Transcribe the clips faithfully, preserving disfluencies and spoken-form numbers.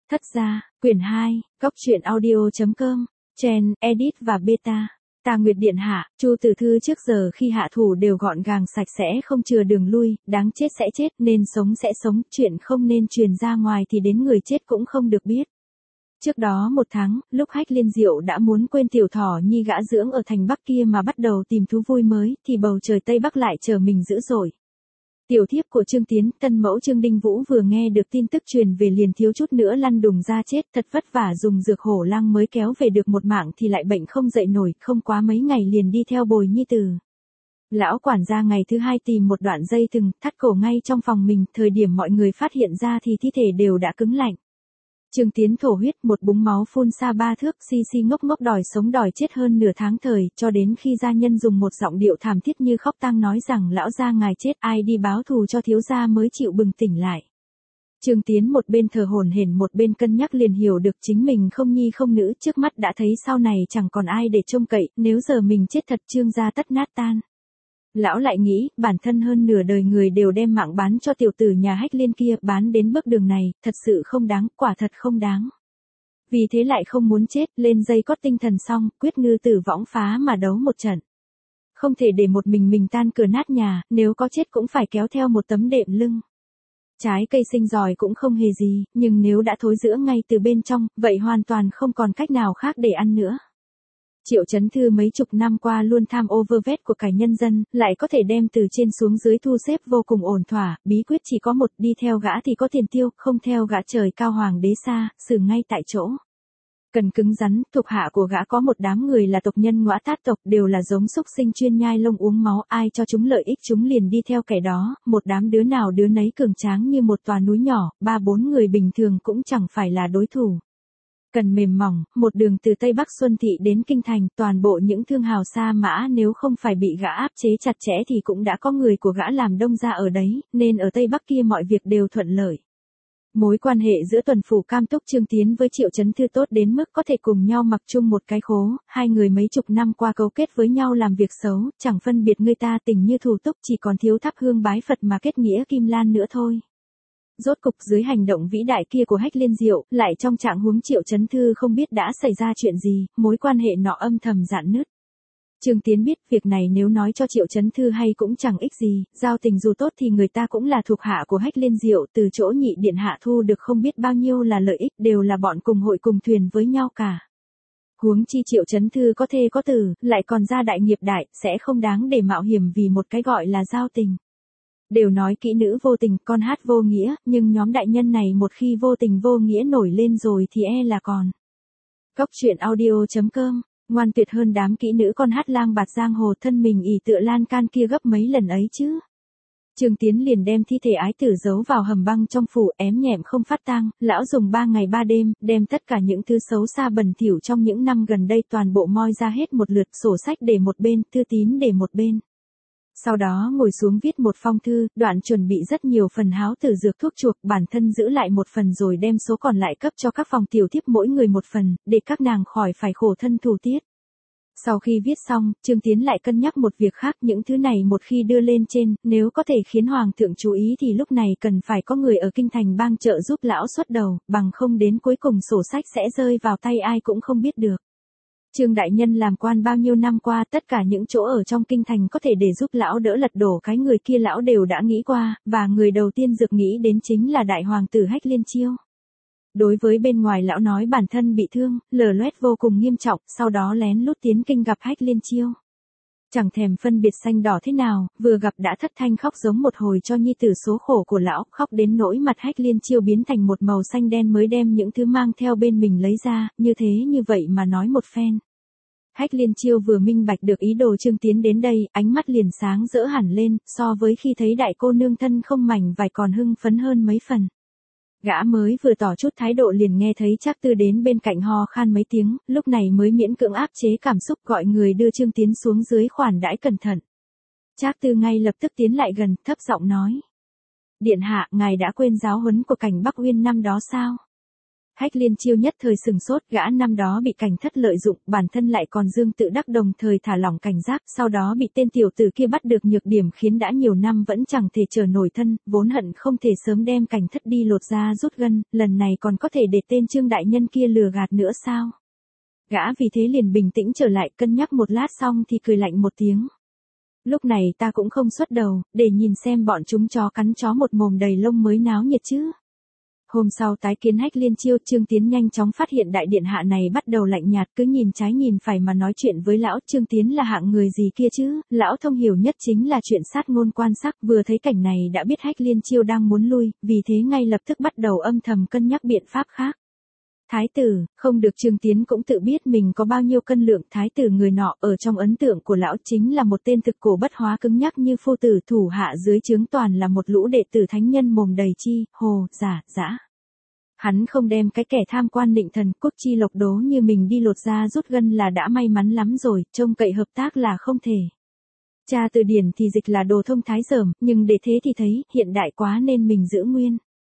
Thất gia, quyển hai, góc truyện audio.com, Chen, Edit và Beta. Tà Nguyệt điện hạ, Chu Tử Thư trước giờ khi hạ thủ đều gọn gàng sạch sẽ không chừa đường lui, đáng chết sẽ chết, nên sống sẽ sống, chuyện không nên truyền ra ngoài thì đến người chết cũng không được biết. Trước đó một tháng, lúc Hách Liên Diệu đã muốn quên tiểu thỏ nhi gã dưỡng ở thành Bắc kia mà bắt đầu tìm thú vui mới, thì bầu trời Tây Bắc lại chờ mình dữ dội. Tiểu thiếp của Trương Tiến, tân mẫu Trương Đinh Vũ vừa nghe được tin tức truyền về liền thiếu chút nữa lăn đùng ra chết, thật vất vả dùng dược hổ lang mới kéo về được một mạng thì lại bệnh không dậy nổi, không quá mấy ngày liền đi theo bồi nhi tử. Lão quản gia ngày thứ hai tìm một đoạn dây thừng, thắt cổ ngay trong phòng mình, thời điểm mọi người phát hiện ra thì thi thể đều đã cứng lạnh. Trương Tiến thổ huyết, một búng máu phun xa ba thước, si si ngốc ngốc đòi sống đòi chết hơn nửa tháng thời, cho đến khi gia nhân dùng một giọng điệu thảm thiết như khóc tang nói rằng lão gia ngài chết, ai đi báo thù cho thiếu gia mới chịu bừng tỉnh lại. Trương Tiến một bên thờ hổn hển một bên cân nhắc liền hiểu được chính mình không nhi không nữ, trước mắt đã thấy sau này chẳng còn ai để trông cậy, nếu giờ mình chết thật Trương gia tất nát tan. Lão lại nghĩ, bản thân hơn nửa đời người đều đem mạng bán cho tiểu tử nhà Hách Liên kia, bán đến bước đường này, thật sự không đáng, quả thật không đáng. Vì thế lại không muốn chết, lên dây cót tinh thần xong, quyết ngư tử võng phá mà đấu một trận. Không thể để một mình mình tan cửa nát nhà, nếu có chết cũng phải kéo theo một tấm đệm lưng. Trái cây sinh giỏi cũng không hề gì, nhưng nếu đã thối rữa ngay từ bên trong, vậy hoàn toàn không còn cách nào khác để ăn nữa. Triệu Chấn Thư mấy chục năm qua luôn tham ô vơ vét của cải nhân dân, lại có thể đem từ trên xuống dưới thu xếp vô cùng ổn thỏa, bí quyết chỉ có một, đi theo gã thì có tiền tiêu, không theo gã trời cao hoàng đế xa, xử ngay tại chỗ. Cần cứng rắn, thuộc hạ của gã có một đám người là tộc nhân Ngõa Tát tộc, đều là giống súc sinh chuyên nhai lông uống máu, ai cho chúng lợi ích chúng liền đi theo kẻ đó, một đám đứa nào đứa nấy cường tráng như một tòa núi nhỏ, ba bốn người bình thường cũng chẳng phải là đối thủ. Cần mềm mỏng, một đường từ Tây Bắc Xuân Thị đến Kinh Thành, toàn bộ những thương hào sa mã nếu không phải bị gã áp chế chặt chẽ thì cũng đã có người của gã làm đông ra ở đấy, nên ở Tây Bắc kia mọi việc đều thuận lợi. Mối quan hệ giữa tuần phủ Cam Túc Trương Tiến với Triệu Chấn Thư tốt đến mức có thể cùng nhau mặc chung một cái khố, hai người mấy chục năm qua cấu kết với nhau làm việc xấu, chẳng phân biệt người ta tình như thù túc, chỉ còn thiếu thắp hương bái Phật mà kết nghĩa kim lan nữa thôi. Rốt cục dưới hành động vĩ đại kia của Hách Liên Diệu, lại trong trạng huống Triệu Chấn Thư không biết đã xảy ra chuyện gì, mối quan hệ nọ âm thầm rạn nứt. Trương Tiến biết việc này nếu nói cho Triệu Chấn Thư hay cũng chẳng ích gì, giao tình dù tốt thì người ta cũng là thuộc hạ của Hách Liên Diệu, từ chỗ nhị điện hạ thu được không biết bao nhiêu là lợi ích, đều là bọn cùng hội cùng thuyền với nhau cả. Huống chi Triệu Chấn Thư có thê có tử, lại còn ra đại nghiệp đại, sẽ không đáng để mạo hiểm vì một cái gọi là giao tình. Đều nói kỹ nữ vô tình, con hát vô nghĩa, nhưng nhóm đại nhân này một khi vô tình vô nghĩa nổi lên rồi thì e là còn. Góc truyện audio.com, ngoan tuyệt hơn đám kỹ nữ con hát lang bạt giang hồ, thân mình ỷ tựa lan can kia gấp mấy lần ấy chứ. Trương Tiến liền đem thi thể ái tử giấu vào hầm băng trong phủ, ém nhẹm không phát tang, lão dùng ba ngày ba đêm, đem tất cả những thứ xấu xa bẩn thỉu trong những năm gần đây toàn bộ moi ra hết một lượt, sổ sách để một bên, thư tín để một bên. Sau đó ngồi xuống viết một phong thư, đoạn chuẩn bị rất nhiều phần háo tử dược thuốc chuộc, bản thân giữ lại một phần rồi đem số còn lại cấp cho các phòng tiểu thiếp mỗi người một phần, để các nàng khỏi phải khổ thân thủ tiết. Sau khi viết xong, Trương Tiến lại cân nhắc một việc khác, những thứ này một khi đưa lên trên, nếu có thể khiến Hoàng thượng chú ý thì lúc này cần phải có người ở Kinh Thành bang trợ giúp lão xuất đầu, bằng không đến cuối cùng sổ sách sẽ rơi vào tay ai cũng không biết được. Trương đại nhân làm quan bao nhiêu năm qua, tất cả những chỗ ở trong kinh thành có thể để giúp lão đỡ lật đổ cái người kia lão đều đã nghĩ qua, và người đầu tiên dược nghĩ đến chính là đại hoàng tử Hách Liên Chiêu. Đối với bên ngoài lão nói bản thân bị thương, lở loét vô cùng nghiêm trọng, sau đó lén lút tiến kinh gặp Hách Liên Chiêu. Chẳng thèm phân biệt xanh đỏ thế nào, vừa gặp đã thất thanh khóc giống một hồi cho nhi tử số khổ của lão, khóc đến nỗi mặt Hách Liên Chiêu biến thành một màu xanh đen mới đem những thứ mang theo bên mình lấy ra, như thế như vậy mà nói một phen. Hách Liên Chiêu vừa minh bạch được ý đồ Trương Tiến đến đây, ánh mắt liền sáng rỡ hẳn lên, so với khi thấy đại cô nương thân không mảnh vải còn hưng phấn hơn mấy phần. Gã mới vừa tỏ chút thái độ liền nghe thấy Trác Tư đến bên cạnh ho khan mấy tiếng, lúc này mới miễn cưỡng áp chế cảm xúc gọi người đưa Trương Tiến xuống dưới khoản đãi cẩn thận. Trác Tư ngay lập tức tiến lại gần, thấp giọng nói. Điện hạ, ngài đã quên giáo huấn của cảnh Bắc Uyên năm đó sao? Hách Liên Chiêu nhất thời sừng sốt, gã năm đó bị cảnh thất lợi dụng, bản thân lại còn dương tự đắc đồng thời thả lỏng cảnh giác, sau đó bị tên tiểu tử kia bắt được nhược điểm khiến đã nhiều năm vẫn chẳng thể trở nổi thân, vốn hận không thể sớm đem cảnh thất đi lột da rút gân, lần này còn có thể để tên Trương đại nhân kia lừa gạt nữa sao? Gã vì thế liền bình tĩnh trở lại, cân nhắc một lát xong thì cười lạnh một tiếng. Lúc này ta cũng không xuất đầu, để nhìn xem bọn chúng chó cắn chó một mồm đầy lông mới náo nhiệt chứ. Hôm sau tái kiến Hách Liên Chiêu, Trương Tiến nhanh chóng phát hiện đại điện hạ này bắt đầu lạnh nhạt, cứ nhìn trái nhìn phải mà nói chuyện với lão. Trương Tiến là hạng người gì kia chứ, lão thông hiểu nhất chính là chuyện sát ngôn quan sắc, vừa thấy cảnh này đã biết Hách Liên Chiêu đang muốn lui, vì thế ngay lập tức bắt đầu âm thầm cân nhắc biện pháp khác. Thái tử, không được. Trương Tiến cũng tự biết mình có bao nhiêu cân lượng. Thái tử người nọ ở trong ấn tượng của lão chính là một tên thực cổ bất hóa cứng nhắc như phu tử, thủ hạ dưới trướng toàn là một lũ đệ tử thánh nhân mồm đầy chi, hồ, giả, dã. Hắn không đem cái kẻ tham quan nịnh thần quốc chi lộc đố như mình đi lột da rút gân là đã may mắn lắm rồi, trông cậy hợp tác là không thể. Tra từ điển thì dịch là đồ thông thái dởm, nhưng để thế thì thấy, hiện đại quá nên mình giữ nguyên.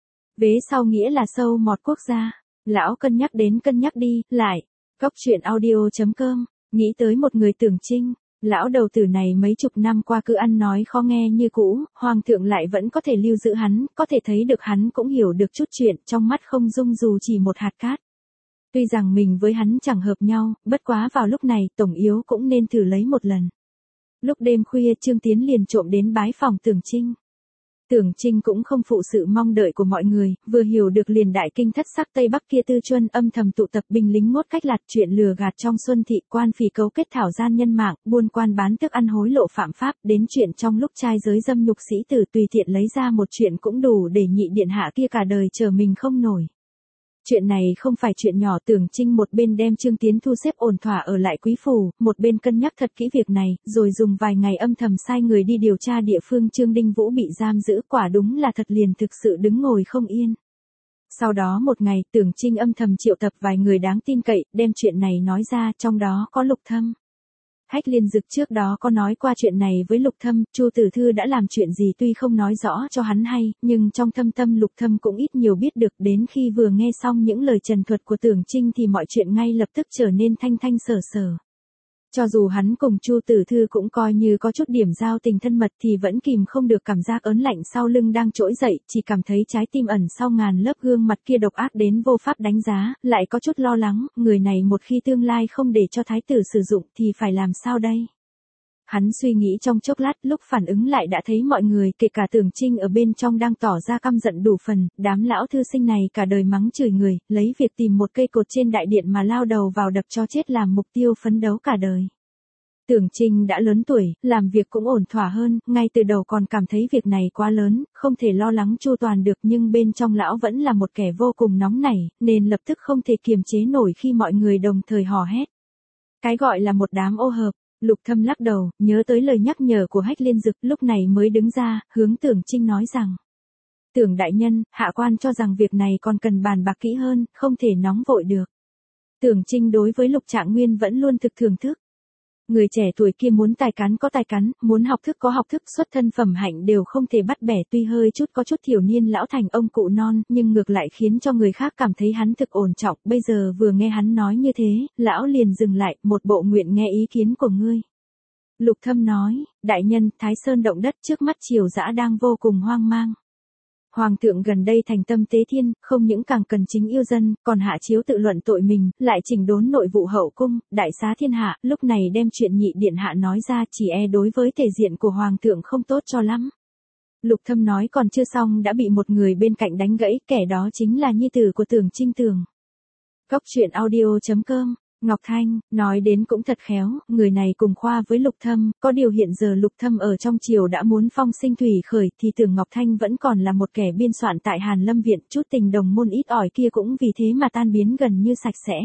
Vế sau nghĩa là sâu mọt quốc gia. Lão cân nhắc đến cân nhắc đi, lại. Góc truyện audio chấm com, nghĩ tới một người Tưởng Trinh. Lão đầu tử này mấy chục năm qua cứ ăn nói khó nghe như cũ, hoàng thượng lại vẫn có thể lưu giữ hắn, có thể thấy được hắn cũng hiểu được chút chuyện, trong mắt không dung dù chỉ một hạt cát. Tuy rằng mình với hắn chẳng hợp nhau, bất quá vào lúc này tổng yếu cũng nên thử lấy một lần. Lúc đêm khuya Trương Tiến liền trộm đến bái phòng Tưởng Trinh. Tưởng Trinh cũng không phụ sự mong đợi của mọi người, vừa hiểu được liền đại kinh thất sắc Tây Bắc kia tư chuân âm thầm tụ tập binh lính ngốt cách lạt, chuyện lừa gạt trong xuân thị, quan phỉ cấu kết thảo gian nhân mạng, buôn quan bán thức ăn hối lộ phạm pháp, đến chuyện trong lúc trai giới dâm nhục sĩ tử tùy tiện lấy ra một chuyện cũng đủ để nhị điện hạ kia cả đời chờ mình không nổi. Chuyện này không phải chuyện nhỏ. Tưởng Trinh một bên đem Trương Tiến thu xếp ổn thỏa ở lại quý phủ, một bên cân nhắc thật kỹ việc này, rồi dùng vài ngày âm thầm sai người đi điều tra địa phương Trương Đinh Vũ bị giam giữ, quả đúng là thật liền thực sự đứng ngồi không yên. Sau đó một ngày, Tưởng Trinh âm thầm triệu tập vài người đáng tin cậy, đem chuyện này nói ra, trong đó có Lục Thâm. Hách Liên Dực trước đó có nói qua chuyện này với Lục Thâm, Chu Tử Thư đã làm chuyện gì tuy không nói rõ cho hắn hay, nhưng trong thâm tâm Lục Thâm cũng ít nhiều biết được, đến khi vừa nghe xong những lời trần thuật của Tưởng Trinh thì mọi chuyện ngay lập tức trở nên thanh thanh sở sở. Cho dù hắn cùng Chu Tử Thư cũng coi như có chút điểm giao tình thân mật thì vẫn kìm không được cảm giác ớn lạnh sau lưng đang trỗi dậy, chỉ cảm thấy trái tim ẩn sau ngàn lớp gương mặt kia độc ác đến vô pháp đánh giá, lại có chút lo lắng, người này một khi tương lai không để cho thái tử sử dụng thì phải làm sao đây? Hắn suy nghĩ trong chốc lát, lúc phản ứng lại đã thấy mọi người, kể cả Tưởng Trinh ở bên trong đang tỏ ra căm giận đủ phần, đám lão thư sinh này cả đời mắng chửi người, lấy việc tìm một cây cột trên đại điện mà lao đầu vào đập cho chết làm mục tiêu phấn đấu cả đời. Tưởng Trinh đã lớn tuổi, làm việc cũng ổn thỏa hơn, ngay từ đầu còn cảm thấy việc này quá lớn, không thể lo lắng chu toàn được, nhưng bên trong lão vẫn là một kẻ vô cùng nóng nảy, nên lập tức không thể kiềm chế nổi khi mọi người đồng thời hò hét. Cái gọi là một đám ô hợp. Lục Thâm lắc đầu, nhớ tới lời nhắc nhở của Hách Liên Dực, lúc này mới đứng ra, hướng Tưởng Trinh nói rằng: Tưởng đại nhân, hạ quan cho rằng việc này còn cần bàn bạc kỹ hơn, không thể nóng vội được. Tưởng Trinh đối với Lục Trạng Nguyên vẫn luôn thực thưởng thức. Người trẻ tuổi kia muốn tài cán có tài cán, muốn học thức có học thức, xuất thân phẩm hạnh đều không thể bắt bẻ, tuy hơi chút có chút thiểu niên lão thành ông cụ non, nhưng ngược lại khiến cho người khác cảm thấy hắn thực ổn trọng, bây giờ vừa nghe hắn nói như thế, lão liền dừng lại, một bộ nguyện nghe ý kiến của ngươi. Lục Thâm nói, đại nhân, Thái Sơn động đất, trước mắt triều dã đang vô cùng hoang mang. Hoàng thượng gần đây thành tâm tế thiên, không những càng cần chính yêu dân, còn hạ chiếu tự luận tội mình, lại chỉnh đốn nội vụ hậu cung, đại xá thiên hạ, lúc này đem chuyện nhị điện hạ nói ra chỉ e đối với thể diện của hoàng thượng không tốt cho lắm. Lục Thâm nói còn chưa xong đã bị một người bên cạnh đánh gãy, kẻ đó chính là nhi tử của Tưởng Trinh Tường. Góc truyện audio chấm com. Ngọc Thanh, nói đến cũng thật khéo, người này cùng khoa với Lục Thâm, có điều hiện giờ Lục Thâm ở trong triều đã muốn phong sinh thủy khởi thì Tưởng Ngọc Thanh vẫn còn là một kẻ biên soạn tại Hàn Lâm Viện, chút tình đồng môn ít ỏi kia cũng vì thế mà tan biến gần như sạch sẽ.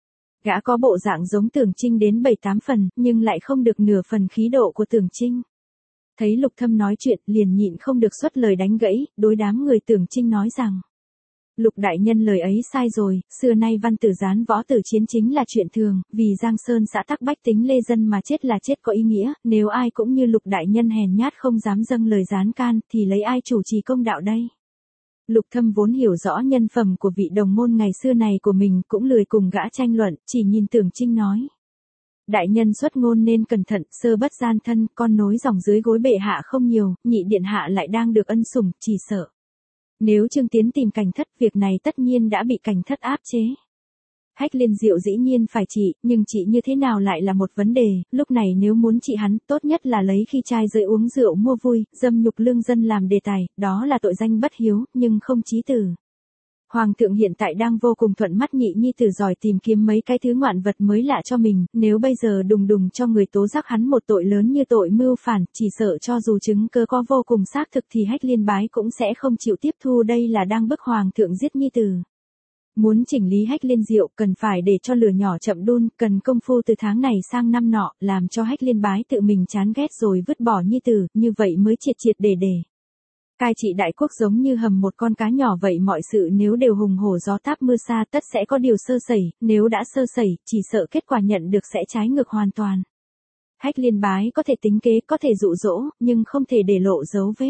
Gã có bộ dạng giống Tưởng Trinh đến bảy tám phần, nhưng lại không được nửa phần khí độ của Tưởng Trinh. Thấy Lục Thâm nói chuyện, liền nhịn không được xuất lời đánh gãy, đối đám người Tưởng Trinh nói rằng: Lục đại nhân lời ấy sai rồi, xưa nay văn tử gián võ tử chiến chính là chuyện thường, vì Giang Sơn xã tắc bách tính lê dân mà chết là chết có ý nghĩa, nếu ai cũng như Lục đại nhân hèn nhát không dám dâng lời gián can, thì lấy ai chủ trì công đạo đây? Lục Thâm vốn hiểu rõ nhân phẩm của vị đồng môn ngày xưa này của mình, cũng lười cùng gã tranh luận, chỉ nhìn Tưởng Trinh nói. Đại nhân xuất ngôn nên cẩn thận, sơ bất gian thân, con nối dòng dưới gối bệ hạ không nhiều, nhị điện hạ lại đang được ân sủng, chỉ sợ. Nếu Trương Tiến tìm Cảnh Thất, việc này tất nhiên đã bị Cảnh Thất áp chế. Hách Liên Diệu dĩ nhiên phải trị, nhưng trị như thế nào lại là một vấn đề, lúc này nếu muốn trị hắn, tốt nhất là lấy khi trai rơi uống rượu mua vui, dâm nhục lương dân làm đề tài, đó là tội danh bất hiếu, nhưng không chí tử. Hoàng thượng hiện tại đang vô cùng thuận mắt nhị nhi tử giỏi tìm kiếm mấy cái thứ ngoạn vật mới lạ cho mình, nếu bây giờ đùng đùng cho người tố giác hắn một tội lớn như tội mưu phản, chỉ sợ cho dù chứng cứ có vô cùng xác thực thì Hách Liên Bái cũng sẽ không chịu tiếp thu, đây là đang bức Hoàng thượng giết nhi tử. Muốn chỉnh lý Hách Liên Diệu cần phải để cho lửa nhỏ chậm đun, cần công phu từ tháng này sang năm nọ, làm cho Hách Liên Bái tự mình chán ghét rồi vứt bỏ nhi tử, như vậy mới triệt triệt để để. Cai trị đại quốc giống như hầm một con cá nhỏ vậy, mọi sự nếu đều hùng hổ gió táp mưa xa tất sẽ có điều sơ sẩy, nếu đã sơ sẩy, chỉ sợ kết quả nhận được sẽ trái ngược hoàn toàn. Hách Liên Bái có thể tính kế, có thể dụ dỗ, nhưng không thể để lộ dấu vết.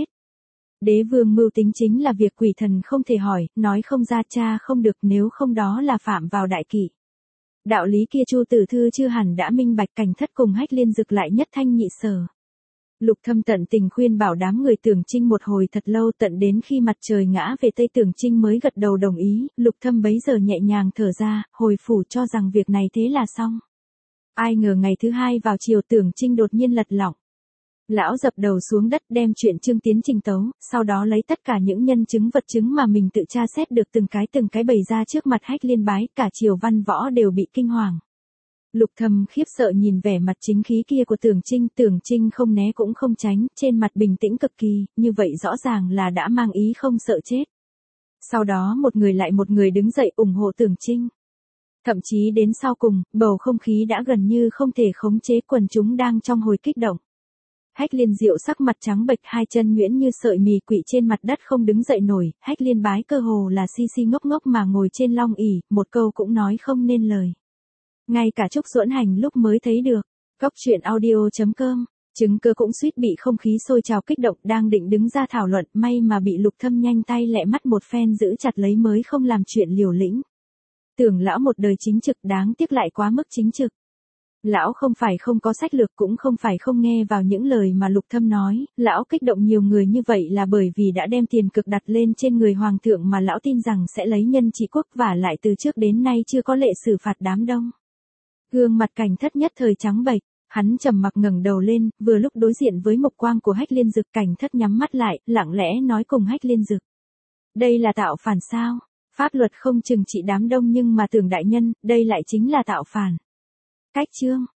Đế vương mưu tính chính là việc quỷ thần không thể hỏi, nói không ra cha không được, nếu không đó là phạm vào đại kỵ. Đạo lý kia Chu Tử Thư chưa hẳn đã minh bạch, Cảnh Thất cùng Hách Liên Dực lại nhất thanh nhị sở. Lục Thâm tận tình khuyên bảo đám người Tưởng Trinh một hồi thật lâu, tận đến khi mặt trời ngã về tây Tưởng Trinh mới gật đầu đồng ý, Lục Thâm bấy giờ nhẹ nhàng thở ra, hồi phủ cho rằng việc này thế là xong. Ai ngờ ngày thứ hai vào chiều Tưởng Trinh đột nhiên lật lọng. Lão dập đầu xuống đất đem chuyện Trương Tiến trình tấu, sau đó lấy tất cả những nhân chứng vật chứng mà mình tự tra xét được từng cái từng cái bày ra trước mặt Hách Liên Bái, cả triều văn võ đều bị kinh hoàng. Lục Thâm khiếp sợ nhìn vẻ mặt chính khí kia của Tưởng Trinh, Tưởng Trinh không né cũng không tránh, trên mặt bình tĩnh cực kỳ, như vậy rõ ràng là đã mang ý không sợ chết. Sau đó một người lại một người đứng dậy ủng hộ Tưởng Trinh. Thậm chí đến sau cùng, bầu không khí đã gần như không thể khống chế, quần chúng đang trong hồi kích động. Hách Liên Diệu sắc mặt trắng bệch, hai chân nhuyễn như sợi mì quỵ trên mặt đất không đứng dậy nổi, Hách Liên Bái cơ hồ là si si ngốc ngốc mà ngồi trên long ỷ, một câu cũng nói không nên lời. Ngay cả Trúc Duẫn Hành lúc mới thấy được. Góc truyện audio chấm com, chứng cứ cũng suýt bị không khí sôi trào kích động, đang định đứng ra thảo luận, may mà bị Lục Thâm nhanh tay lẹ mắt một phen giữ chặt lấy mới không làm chuyện liều lĩnh. Tưởng lão một đời chính trực, đáng tiếc lại quá mức chính trực. Lão không phải không có sách lược, cũng không phải không nghe vào những lời mà Lục Thâm nói, lão kích động nhiều người như vậy là bởi vì đã đem tiền cực đặt lên trên người hoàng thượng mà lão tin rằng sẽ lấy nhân trị quốc, và lại từ trước đến nay chưa có lệ xử phạt đám đông. Gương mặt Cảnh Thất nhất thời trắng bệch, hắn trầm mặc ngẩng đầu lên, vừa lúc đối diện với mục quang của Hách Liên Dực, Cảnh Thất nhắm mắt lại, lặng lẽ nói cùng Hách Liên Dực. Đây là tạo phản sao? Pháp luật không trừng trị đám đông nhưng mà Tưởng đại nhân, đây lại chính là tạo phản. Cách chương